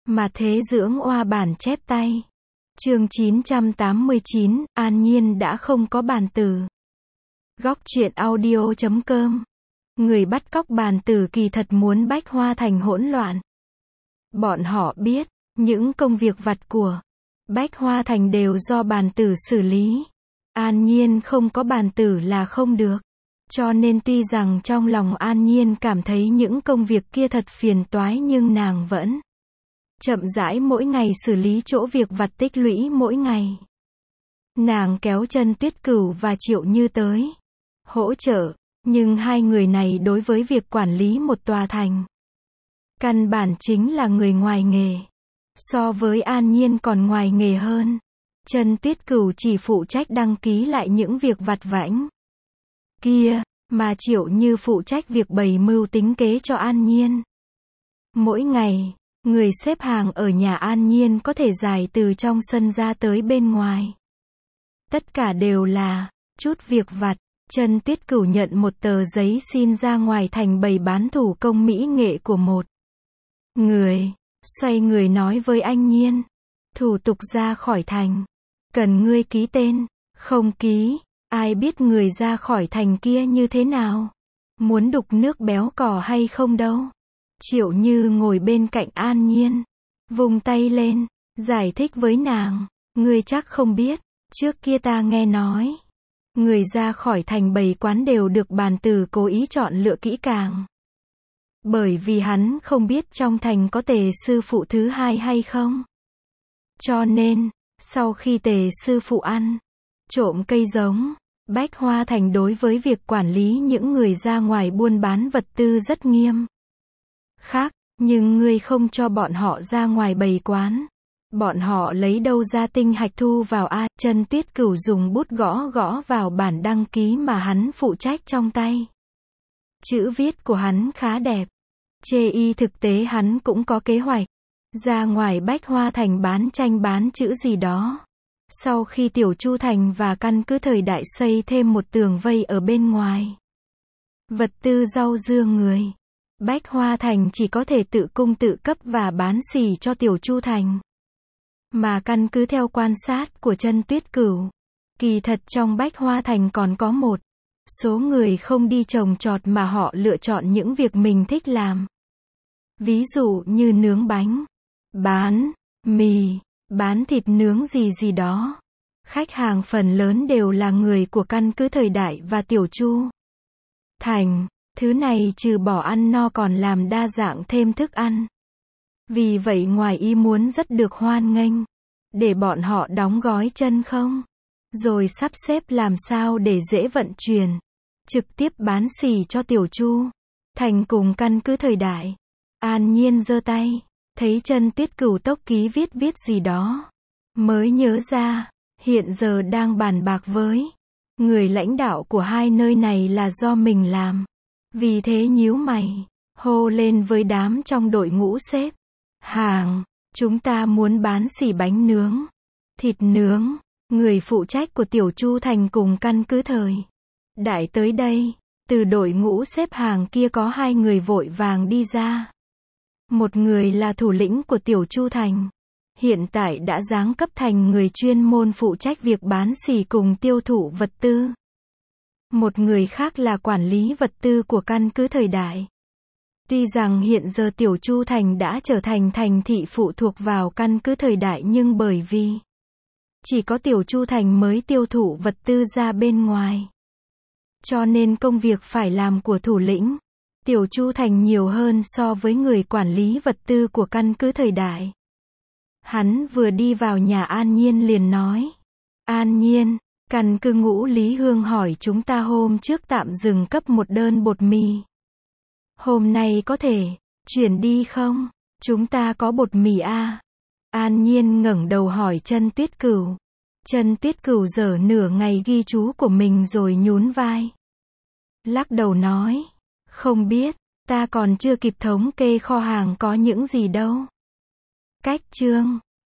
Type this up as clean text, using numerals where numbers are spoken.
Mà thế dưỡng oa bản chép tay. Chương 989, An Nhiên đã không có bàn tử. Góc truyện audio.com. Người bắt cóc bàn tử kỳ thật muốn Bách Hoa Thành hỗn loạn. Bọn họ biết, những công việc vặt của Bách Hoa Thành đều do bàn tử xử lý. An Nhiên không có bàn tử là không được. Cho nên tuy rằng trong lòng An Nhiên cảm thấy những công việc kia thật phiền toái nhưng nàng vẫn chậm rãi mỗi ngày xử lý chỗ việc vặt tích lũy mỗi ngày. Nàng kéo chân Tuyết Cửu và Triệu Như tới hỗ trợ, nhưng hai người này đối với việc quản lý một tòa thành căn bản chính là người ngoài nghề. So với An Nhiên còn ngoài nghề hơn. Chân Tuyết Cửu chỉ phụ trách đăng ký lại những việc vặt vãnh kia, mà Triệu Như phụ trách việc bày mưu tính kế cho An Nhiên. Mỗi ngày, người xếp hàng ở nhà An Nhiên có thể dài từ trong sân ra tới bên ngoài. Tất cả đều là chút việc vặt. Chân Tuyết Cửu nhận một tờ giấy xin ra ngoài thành bày bán thủ công mỹ nghệ của một người. Xoay người nói với An Nhiên, thủ tục ra khỏi thành, cần ngươi ký tên, không ký, ai biết người ra khỏi thành kia như thế nào, muốn đục nước béo cò hay không đâu. Triệu Như ngồi bên cạnh An Nhiên, vung tay lên, giải thích với nàng, ngươi chắc không biết, trước kia ta nghe nói, người ra khỏi thành bày quán đều được bàn tử cố ý chọn lựa kỹ càng. Bởi vì hắn không biết trong thành có Tề sư phụ thứ hai hay không. Cho nên, sau khi Tề sư phụ ăn trộm cây giống, Bách Hoa Thành đối với việc quản lý những người ra ngoài buôn bán vật tư rất nghiêm khắc, nhưng ngươi không cho bọn họ ra ngoài bày quán. Bọn họ lấy đâu ra tinh hạch thu vào a? Chân Tuyết Cửu dùng bút gõ gõ vào bản đăng ký mà hắn phụ trách trong tay. Chữ viết của hắn khá đẹp. Chê y thực tế hắn cũng có kế hoạch. Ra ngoài Bách Hoa Thành bán tranh bán chữ gì đó. Sau khi Tiểu Chu Thành và căn cứ thời đại xây thêm một tường vây ở bên ngoài. Vật tư rau dưa người. Bách Hoa Thành chỉ có thể tự cung tự cấp và bán xỉ cho Tiểu Chu Thành. Mà căn cứ theo quan sát của Chân Tuyết Cửu, kỳ thật trong Bách Hoa Thành còn có một số người không đi trồng trọt mà họ lựa chọn những việc mình thích làm. Ví dụ như nướng bánh, bán mì, bán thịt nướng gì gì đó. Khách hàng phần lớn đều là người của căn cứ thời đại và Tiểu Chu Thành. Thứ này trừ bỏ ăn no còn làm đa dạng thêm thức ăn. Vì vậy ngoài ý muốn rất được hoan nghênh. Để bọn họ đóng gói chân không, rồi sắp xếp làm sao để dễ vận chuyển, trực tiếp bán xỉ cho Tiểu Chu Thành cùng căn cứ thời đại. An Nhiên giơ tay, thấy Chân Tuyết Cửu tốc ký viết gì đó, mới nhớ ra, hiện giờ đang bàn bạc với người lãnh đạo của hai nơi này là do mình làm. Vì thế nhíu mày, hô lên với đám trong đội ngũ xếp hàng, chúng ta muốn bán xỉ bánh nướng, thịt nướng. Người phụ trách của Tiểu Chu Thành cùng căn cứ thời đại tới đây. Từ đội ngũ xếp hàng kia có hai người vội vàng đi ra. Một người là thủ lĩnh của Tiểu Chu Thành, hiện tại đã giáng cấp thành người chuyên môn phụ trách việc bán xỉ cùng tiêu thụ vật tư. Một người khác là quản lý vật tư của căn cứ thời đại. Tuy rằng hiện giờ Tiểu Chu Thành đã trở thành thành thị phụ thuộc vào căn cứ thời đại nhưng bởi vì chỉ có Tiểu Chu Thành mới tiêu thụ vật tư ra bên ngoài. Cho nên công việc phải làm của thủ lĩnh Tiểu Chu Thành nhiều hơn so với người quản lý vật tư của căn cứ thời đại. Hắn vừa đi vào nhà An Nhiên liền nói, An Nhiên, căn cứ Ngũ Lý Hương hỏi chúng ta hôm trước tạm dừng cấp một đơn bột mì. Hôm nay có thể chuyển đi không? Chúng ta có bột mì a? An Nhiên ngẩng đầu hỏi Chân Tuyết Cửu. Chân Tuyết Cửu dở nửa ngày ghi chú của mình rồi nhún vai. Lắc đầu nói, không biết, ta còn chưa kịp thống kê kho hàng có những gì đâu. Cách chương